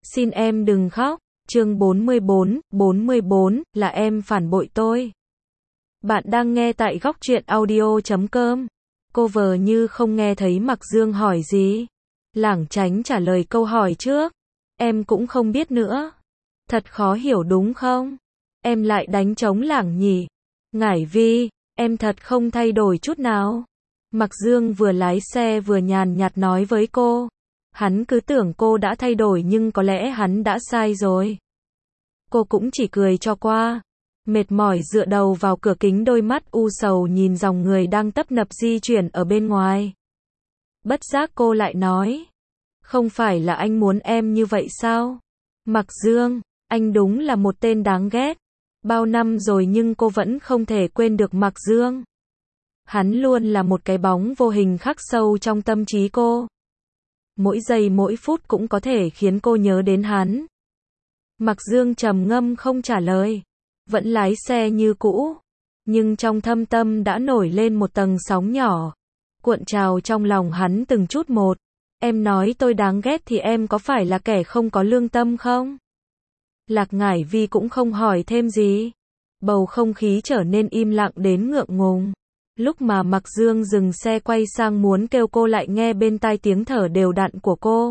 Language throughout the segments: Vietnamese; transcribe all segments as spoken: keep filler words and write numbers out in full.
Xin em đừng khóc. Chương bốn mươi bốn, bốn mươi bốn, là em phản bội tôi. Bạn đang nghe tại góc truyện audio chấm com. Cô vờ như không nghe thấy Mạc Dương hỏi gì. Lảng tránh trả lời câu hỏi trước. Em cũng không biết nữa. Thật khó hiểu đúng không? Em lại đánh trống lảng nhỉ? Ngải Vi, em thật không thay đổi chút nào. Mạc Dương vừa lái xe vừa nhàn nhạt nói với cô. Hắn cứ tưởng cô đã thay đổi nhưng có lẽ hắn đã sai rồi. Cô cũng chỉ cười cho qua. Mệt mỏi dựa đầu vào cửa kính, đôi mắt u sầu nhìn dòng người đang tấp nập di chuyển ở bên ngoài. Bất giác cô lại nói. Không phải là anh muốn em như vậy sao? Mạc Dương, anh đúng là một tên đáng ghét. Bao năm rồi nhưng cô vẫn không thể quên được Mạc Dương. Hắn luôn là một cái bóng vô hình khắc sâu trong tâm trí cô. Mỗi giây mỗi phút cũng có thể khiến cô nhớ đến hắn. Mạc Dương trầm ngâm không trả lời, vẫn lái xe như cũ, nhưng trong thâm tâm đã nổi lên một tầng sóng nhỏ, cuộn trào trong lòng hắn từng chút một. Em nói tôi đáng ghét thì em có phải là kẻ không có lương tâm không? Lạc Ngải Vi cũng không hỏi thêm gì. Bầu không khí trở nên im lặng đến ngượng ngùng. Lúc mà Mạc Dương dừng xe quay sang muốn kêu cô, lại nghe bên tai tiếng thở đều đặn của cô.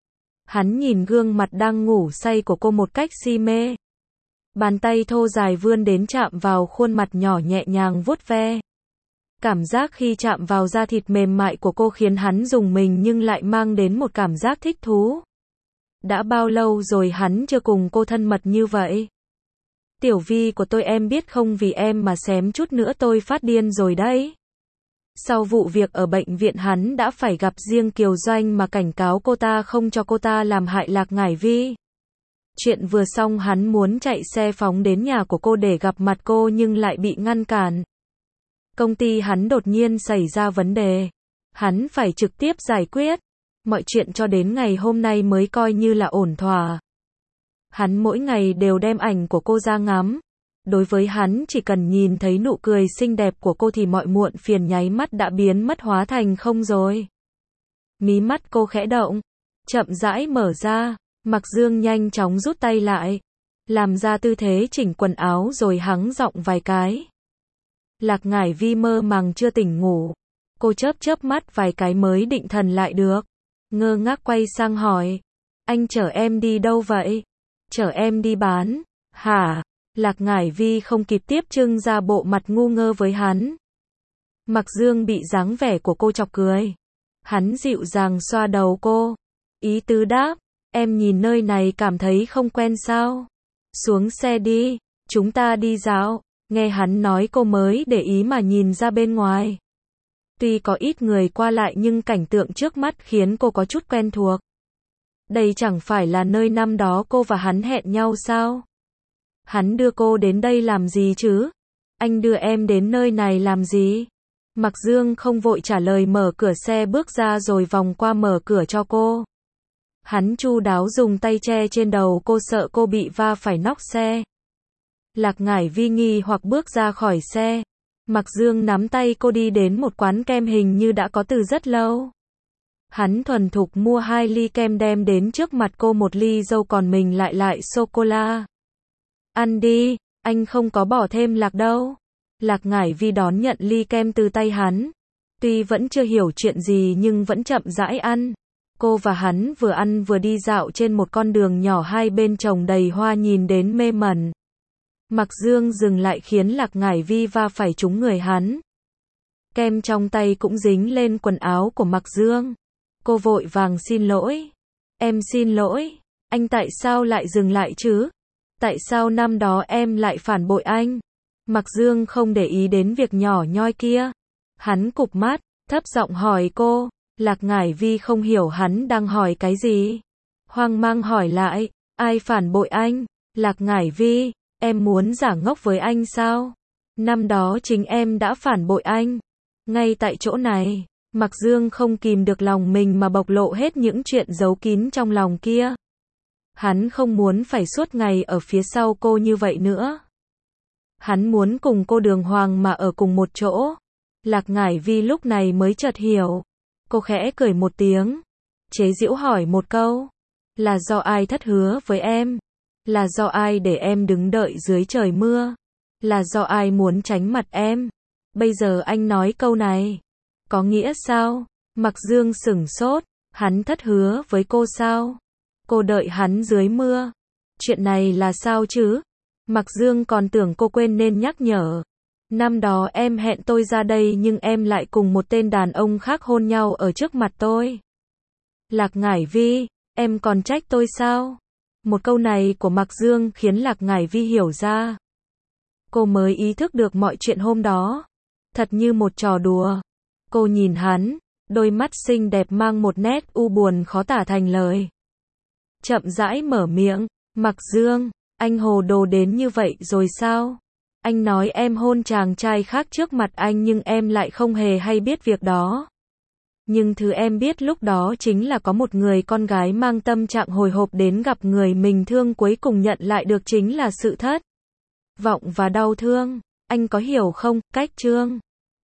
Hắn nhìn gương mặt đang ngủ say của cô một cách si mê. Bàn tay thô dài vươn đến chạm vào khuôn mặt nhỏ, nhẹ nhàng vuốt ve. Cảm giác khi chạm vào da thịt mềm mại của cô khiến hắn rùng mình nhưng lại mang đến một cảm giác thích thú. Đã bao lâu rồi hắn chưa cùng cô thân mật như vậy? Tiểu Vi của tôi, em biết không, vì em mà xém chút nữa tôi phát điên rồi đấy. Sau vụ việc ở bệnh viện hắn đã phải gặp riêng Kiều Doanh mà cảnh cáo cô ta không cho cô ta làm hại Lạc Ngải Vi. Chuyện vừa xong hắn muốn chạy xe phóng đến nhà của cô để gặp mặt cô nhưng lại bị ngăn cản. Công ty hắn đột nhiên xảy ra vấn đề. Hắn phải trực tiếp giải quyết. Mọi chuyện cho đến ngày hôm nay mới coi như là ổn thỏa. Hắn mỗi ngày đều đem ảnh của cô ra ngắm. Đối với hắn chỉ cần nhìn thấy nụ cười xinh đẹp của cô thì mọi muộn phiền nháy mắt đã biến mất, hóa thành không rồi. Mí mắt cô khẽ động, chậm rãi mở ra. Mạc Dương nhanh chóng rút tay lại, làm ra tư thế chỉnh quần áo rồi hắng giọng vài cái. Lạc Ngải Vi mơ màng chưa tỉnh ngủ. Cô chớp chớp mắt vài cái mới định thần lại được. Ngơ ngác quay sang hỏi. Anh chở em đi đâu vậy? Chở em đi bán. Hả? Lạc Ngải Vi không kịp tiếp trưng ra bộ mặt ngu ngơ với hắn. Mạc Dương bị dáng vẻ của cô chọc cười. Hắn dịu dàng xoa đầu cô. Ý tứ đáp. Em nhìn nơi này cảm thấy không quen sao? Xuống xe đi, chúng ta đi dạo. Nghe hắn nói cô mới để ý mà nhìn ra bên ngoài. Tuy có ít người qua lại nhưng cảnh tượng trước mắt khiến cô có chút quen thuộc. Đây chẳng phải là nơi năm đó cô và hắn hẹn nhau sao? Hắn đưa cô đến đây làm gì chứ? Anh đưa em đến nơi này làm gì? Mạc Dương không vội trả lời, mở cửa xe bước ra rồi vòng qua mở cửa cho cô. Hắn chu đáo dùng tay che trên đầu cô, sợ cô bị va phải nóc xe. Lạc Ngải Vi nghi hoặc bước ra khỏi xe. Mạc Dương nắm tay cô đi đến một quán kem hình như đã có từ rất lâu. Hắn thuần thục mua hai ly kem đem đến trước mặt cô, một ly dâu còn mình lại lại sô-cô-la. Ăn đi, anh không có bỏ thêm lạc đâu. Lạc Ngải Vi đón nhận ly kem từ tay hắn. Tuy vẫn chưa hiểu chuyện gì nhưng vẫn chậm rãi ăn. Cô và hắn vừa ăn vừa đi dạo trên một con đường nhỏ, hai bên trồng đầy hoa nhìn đến mê mẩn. Mạc Dương dừng lại khiến Lạc Ngải Vi va phải trúng người hắn. Kem trong tay cũng dính lên quần áo của Mạc Dương. Cô vội vàng xin lỗi. Em xin lỗi, anh tại sao lại dừng lại chứ? Tại sao năm đó em lại phản bội anh? Mạc Dương không để ý đến việc nhỏ nhoi kia. Hắn cụp mắt, thấp giọng hỏi cô. Lạc Ngải Vi không hiểu hắn đang hỏi cái gì. Hoang mang hỏi lại, ai phản bội anh? Lạc Ngải Vi, em muốn giả ngốc với anh sao? Năm đó chính em đã phản bội anh. Ngay tại chỗ này, Mạc Dương không kìm được lòng mình mà bộc lộ hết những chuyện giấu kín trong lòng kia. Hắn không muốn phải suốt ngày ở phía sau cô như vậy nữa. Hắn muốn cùng cô đường hoàng mà ở cùng một chỗ. Lạc Ngải Vi lúc này mới chợt hiểu. Cô khẽ cười một tiếng, chế giễu hỏi một câu. Là do ai thất hứa với em? Là do ai để em đứng đợi dưới trời mưa? Là do ai muốn tránh mặt em? Bây giờ anh nói câu này, có nghĩa sao? Mạc Dương sửng sốt, hắn thất hứa với cô sao? Cô đợi hắn dưới mưa. Chuyện này là sao chứ? Mạc Dương còn tưởng cô quên nên nhắc nhở. Năm đó em hẹn tôi ra đây nhưng em lại cùng một tên đàn ông khác hôn nhau ở trước mặt tôi. Lạc Ngải Vi, em còn trách tôi sao? Một câu này của Mạc Dương khiến Lạc Ngải Vi hiểu ra. Cô mới ý thức được mọi chuyện hôm đó thật như một trò đùa. Cô nhìn hắn, đôi mắt xinh đẹp mang một nét u buồn khó tả thành lời. Chậm rãi mở miệng, Mạc Dương, anh hồ đồ đến như vậy rồi sao? Anh nói em hôn chàng trai khác trước mặt anh nhưng em lại không hề hay biết việc đó. Nhưng thứ em biết lúc đó chính là có một người con gái mang tâm trạng hồi hộp đến gặp người mình thương cuối cùng nhận lại được chính là sự thất vọng và đau thương. Anh có hiểu không, Cách Trương?